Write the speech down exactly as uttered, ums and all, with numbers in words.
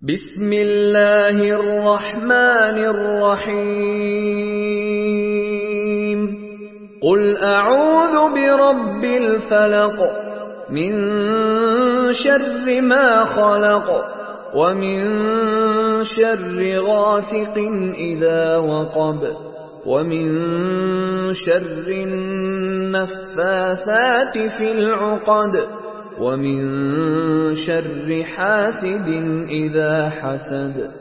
बिस्मिल्लाहिर रहमानिर रहीम। कुल अऊज़ु बिरब्बिल फलक मिन शर्रि मा खलक व मिन शर्रि गासिकिन इज़ा वक़ब व मिन शर्रिन नफ़्फ़ाथाति फ़िल उक़द व मिन शर्रि हासिदिन इज़ा हसद।